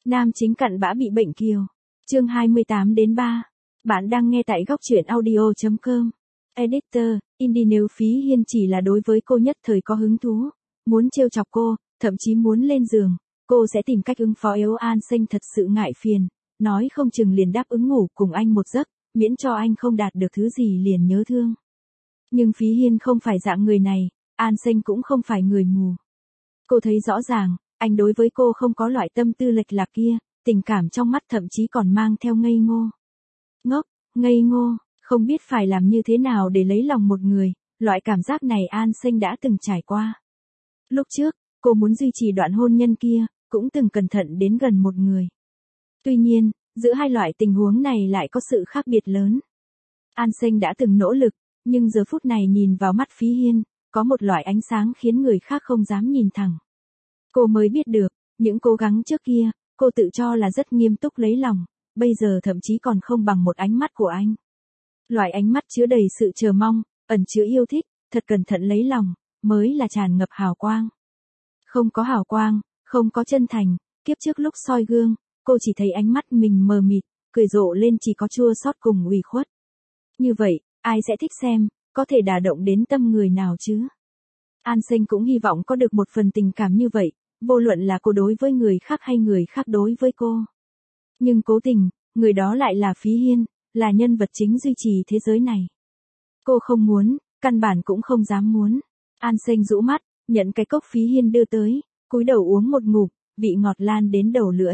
Nam chính cặn bã bị bệnh kiều. Chương 28-3. Bạn đang nghe tại góc truyện audio.com. Editor, Indie nếu Phí Hiên chỉ là đối với cô nhất thời có hứng thú, muốn trêu chọc cô, thậm chí muốn lên giường, cô sẽ tìm cách ứng phó. Nếu An Sinh thật sự ngại phiền, nói không chừng liền đáp ứng ngủ cùng anh một giấc, miễn cho anh không đạt được thứ gì liền nhớ thương. Nhưng Phí Hiên không phải dạng người này, An Sinh cũng không phải người mù. Cô thấy rõ ràng, anh đối với cô không có loại tâm tư lệch lạc kia, tình cảm trong mắt thậm chí còn mang theo ngây ngô. Ngốc, ngây ngô, không biết phải làm như thế nào để lấy lòng một người, loại cảm giác này An Sinh đã từng trải qua. Lúc trước, cô muốn duy trì đoạn hôn nhân kia, cũng từng cẩn thận đến gần một người. Tuy nhiên, giữa hai loại tình huống này lại có sự khác biệt lớn. An Sinh đã từng nỗ lực, nhưng giờ phút này nhìn vào mắt Phí Hiên, có một loại ánh sáng khiến người khác không dám nhìn thẳng. Cô mới biết được, những cố gắng trước kia, cô tự cho là rất nghiêm túc lấy lòng, bây giờ thậm chí còn không bằng một ánh mắt của anh. Loại ánh mắt chứa đầy sự chờ mong, ẩn chứa yêu thích, thật cẩn thận lấy lòng, mới là tràn ngập hào quang. Không có hào quang, không có chân thành, kiếp trước lúc soi gương, cô chỉ thấy ánh mắt mình mờ mịt, cười rộ lên chỉ có chua xót cùng ủy khuất. Như vậy, ai sẽ thích xem, có thể đả động đến tâm người nào chứ? An Sinh cũng hy vọng có được một phần tình cảm như vậy, vô luận là cô đối với người khác hay người khác đối với cô. Nhưng cố tình, người đó lại là Phí Hiên, là nhân vật chính duy trì thế giới này. Cô không muốn, căn bản cũng không dám muốn. An Sinh rũ mắt, nhận cái cốc Phí Hiên đưa tới, cúi đầu uống một ngụm, vị ngọt lan đến đầu lưỡi.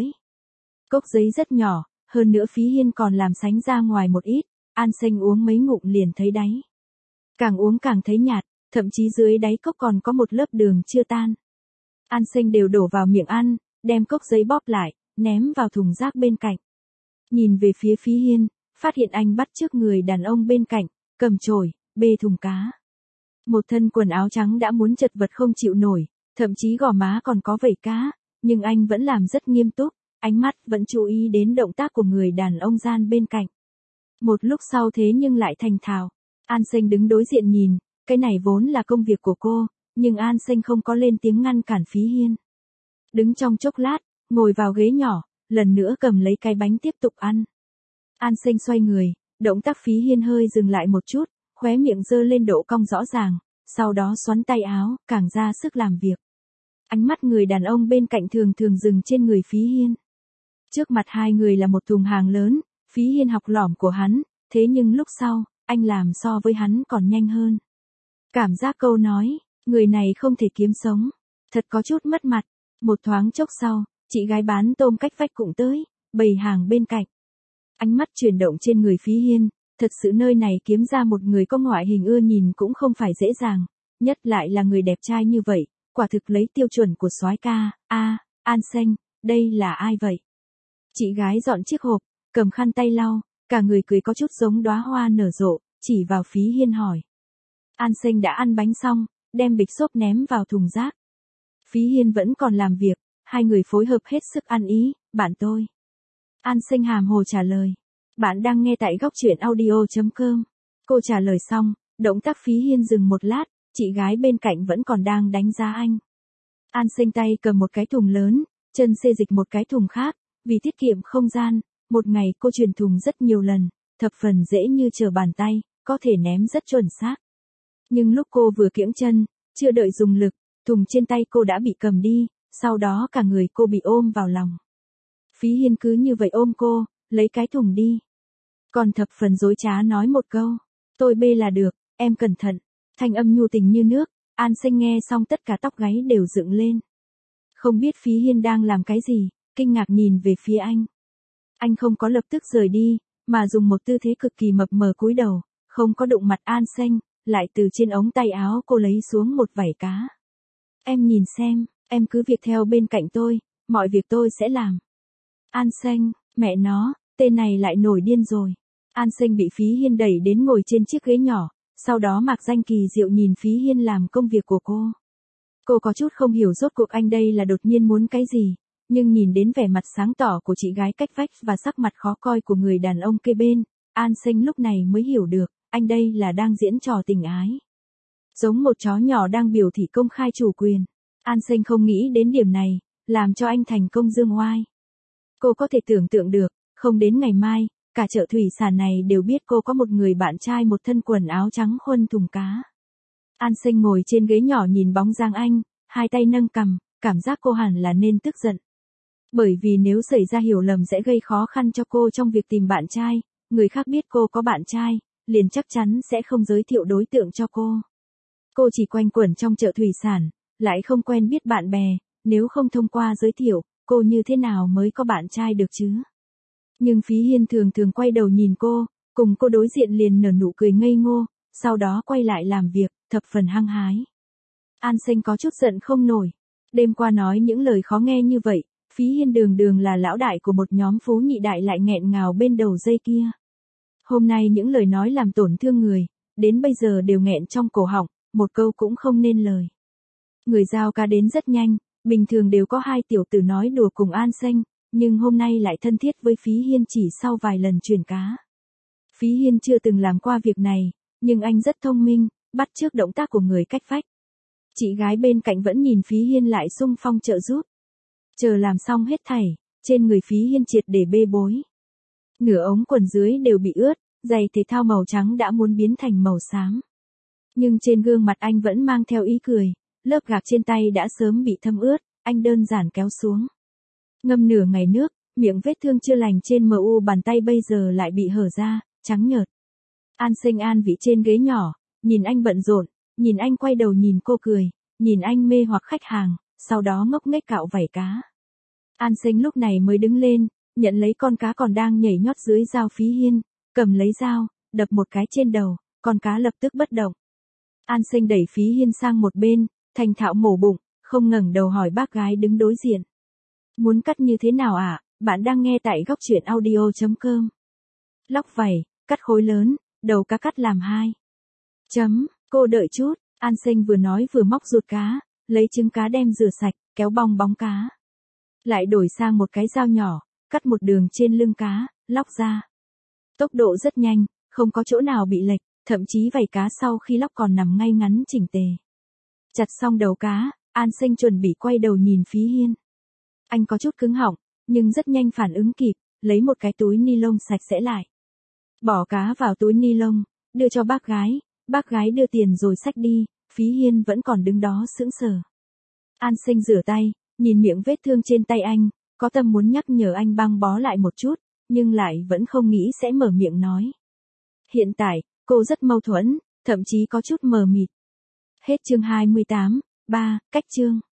Cốc giấy rất nhỏ, hơn nữa Phí Hiên còn làm sánh ra ngoài một ít, An Sinh uống mấy ngụm liền thấy đáy. Càng uống càng thấy nhạt, thậm chí dưới đáy cốc còn có một lớp đường chưa tan. An Sinh đều đổ vào miệng ăn, đem cốc giấy bóp lại, ném vào thùng rác bên cạnh. Nhìn về phía Phí Hiên, phát hiện anh bắt chước người đàn ông bên cạnh, cầm chổi, bê thùng cá. Một thân quần áo trắng đã muốn chật vật không chịu nổi, thậm chí gò má còn có vảy cá, nhưng anh vẫn làm rất nghiêm túc, ánh mắt vẫn chú ý đến động tác của người đàn ông gian bên cạnh. Một lúc sau thế nhưng lại thành thạo. An Sinh đứng đối diện nhìn, cái này vốn là công việc của cô, nhưng An Sinh không có lên tiếng ngăn cản Phí Hiên. Đứng trong chốc lát, ngồi vào ghế nhỏ, lần nữa cầm lấy cái bánh tiếp tục ăn. An Sinh xoay người, động tác Phí Hiên hơi dừng lại một chút, khóe miệng giơ lên độ cong rõ ràng, sau đó xoắn tay áo, càng ra sức làm việc. Ánh mắt người đàn ông bên cạnh thường thường dừng trên người Phí Hiên. Trước mặt hai người là một thùng hàng lớn, Phí Hiên học lỏm của hắn, thế nhưng lúc sau, anh làm so với hắn còn nhanh hơn. Cảm giác câu nói, người này không thể kiếm sống, thật có chút mất mặt. Một thoáng chốc sau, chị gái bán tôm cách vách cũng tới, bày hàng bên cạnh. Ánh mắt chuyển động trên người Phí Hiên, thật sự nơi này kiếm ra một người có ngoại hình ưa nhìn cũng không phải dễ dàng, nhất lại là người đẹp trai như vậy, quả thực lấy tiêu chuẩn của soái ca. An Sinh, đây là ai vậy? Chị gái dọn chiếc hộp, cầm khăn tay lau, cả người cười có chút giống đóa hoa nở rộ, chỉ vào Phí Hiên hỏi. An Sinh đã ăn bánh xong, đem bịch xốp ném vào thùng rác. Phí Hiên vẫn còn làm việc, hai người phối hợp hết sức ăn ý, bạn tôi. An Sinh hàm hồ trả lời. Bạn đang nghe tại góc truyện audio.com. Cô trả lời xong, động tác Phí Hiên dừng một lát, chị gái bên cạnh vẫn còn đang đánh giá anh. An Sinh tay cầm một cái thùng lớn, chân xê dịch một cái thùng khác, vì tiết kiệm không gian, một ngày cô chuyển thùng rất nhiều lần, thập phần dễ như trở bàn tay, có thể ném rất chuẩn xác. Nhưng lúc cô vừa kiễng chân, chưa đợi dùng lực, thùng trên tay cô đã bị cầm đi, sau đó cả người cô bị ôm vào lòng. Phí Hiên cứ như vậy ôm cô, lấy cái thùng đi. Còn thập phần dối trá nói một câu, tôi bê là được, em cẩn thận. Thanh âm nhu tình như nước, An Sinh nghe xong tất cả tóc gáy đều dựng lên. Không biết Phí Hiên đang làm cái gì, kinh ngạc nhìn về phía anh. Anh không có lập tức rời đi, mà dùng một tư thế cực kỳ mập mờ cúi đầu, không có đụng mặt An Sinh, lại từ trên ống tay áo cô lấy xuống một vảy cá. Em nhìn xem, em cứ việc theo bên cạnh tôi, mọi việc tôi sẽ làm. An Sinh, mẹ nó, tên này lại nổi điên rồi. An Sinh bị Phí Hiên đẩy đến ngồi trên chiếc ghế nhỏ, sau đó mạc danh kỳ diệu nhìn Phí Hiên làm công việc của cô. Cô có chút không hiểu rốt cuộc anh đây là đột nhiên muốn cái gì, nhưng nhìn đến vẻ mặt sáng tỏ của chị gái cách vách và sắc mặt khó coi của người đàn ông kế bên, An Sinh lúc này mới hiểu được, anh đây là đang diễn trò tình ái. Giống một chó nhỏ đang biểu thị công khai chủ quyền. An Sinh không nghĩ đến điểm này, làm cho anh thành công dương oai. Cô có thể tưởng tượng được, không đến ngày mai, cả chợ thủy sản này đều biết cô có một người bạn trai một thân quần áo trắng khuân thùng cá. An Sinh ngồi trên ghế nhỏ nhìn bóng dáng anh, hai tay nâng cằm, cảm giác cô hẳn là nên tức giận. Bởi vì nếu xảy ra hiểu lầm sẽ gây khó khăn cho cô trong việc tìm bạn trai, người khác biết cô có bạn trai, liền chắc chắn sẽ không giới thiệu đối tượng cho cô. Cô chỉ quanh quẩn trong chợ thủy sản, lại không quen biết bạn bè, nếu không thông qua giới thiệu, cô như thế nào mới có bạn trai được chứ? Nhưng Phí Hiên thường thường quay đầu nhìn cô, cùng cô đối diện liền nở nụ cười ngây ngô, sau đó quay lại làm việc, thập phần hăng hái. An Sinh có chút giận không nổi. Đêm qua nói những lời khó nghe như vậy, Phí Hiên đường đường là lão đại của một nhóm phú nhị đại lại nghẹn ngào bên đầu dây kia. Hôm nay những lời nói làm tổn thương người, đến bây giờ đều nghẹn trong cổ họng, một câu cũng không nên lời. Người giao cá đến rất nhanh, bình thường đều có hai tiểu tử nói đùa cùng An Sinh, nhưng hôm nay lại thân thiết với Phí Hiên chỉ sau vài lần chuyển cá. Phí Hiên chưa từng làm qua việc này, nhưng anh rất thông minh, bắt chước động tác của người cách vách. Chị gái bên cạnh vẫn nhìn Phí Hiên lại xung phong trợ giúp. Chờ làm xong hết thảy, trên người Phí Hiên triệt để bê bối. Nửa ống quần dưới đều bị ướt, giày thể thao màu trắng đã muốn biến thành màu xám. Nhưng trên gương mặt anh vẫn mang theo ý cười, lớp gạc trên tay đã sớm bị thấm ướt, anh đơn giản kéo xuống. Ngâm nửa ngày nước, miệng vết thương chưa lành trên mu bàn tay bây giờ lại bị hở ra, trắng nhợt. An Sinh an vị trên ghế nhỏ, nhìn anh bận rộn, nhìn anh quay đầu nhìn cô cười, nhìn anh mê hoặc khách hàng, sau đó ngốc nghếch cạo vảy cá. An Sinh lúc này mới đứng lên, nhận lấy con cá còn đang nhảy nhót dưới dao Phí Hiên, cầm lấy dao, đập một cái trên đầu, con cá lập tức bất động. An Sinh đẩy Phí Hiên sang một bên, thành thạo mổ bụng, không ngẩng đầu hỏi bác gái đứng đối diện. Muốn cắt như thế nào ạ? Bạn đang nghe tại góc truyện audio.com. Lóc vảy, cắt khối lớn, đầu cá cắt làm hai. Cô đợi chút, An Sinh vừa nói vừa móc ruột cá, lấy trứng cá đem rửa sạch, kéo bong bóng cá. Lại đổi sang một cái dao nhỏ, cắt một đường trên lưng cá, lóc ra. Tốc độ rất nhanh, không có chỗ nào bị lệch, thậm chí vảy cá sau khi lóc còn nằm ngay ngắn chỉnh tề. Chặt xong đầu cá, An Sinh chuẩn bị quay đầu nhìn Phí Hiên. Anh có chút cứng họng, nhưng rất nhanh phản ứng kịp, lấy một cái túi ni lông sạch sẽ lại. Bỏ cá vào túi ni lông, đưa cho bác gái đưa tiền rồi xách đi, Phí Hiên vẫn còn đứng đó sững sờ. An Sinh rửa tay, nhìn miệng vết thương trên tay anh, có tâm muốn nhắc nhở anh băng bó lại một chút, nhưng lại vẫn không nghĩ sẽ mở miệng nói. Hiện tại, cô rất mâu thuẫn, thậm chí có chút mờ mịt. Hết chương 28, cách chương.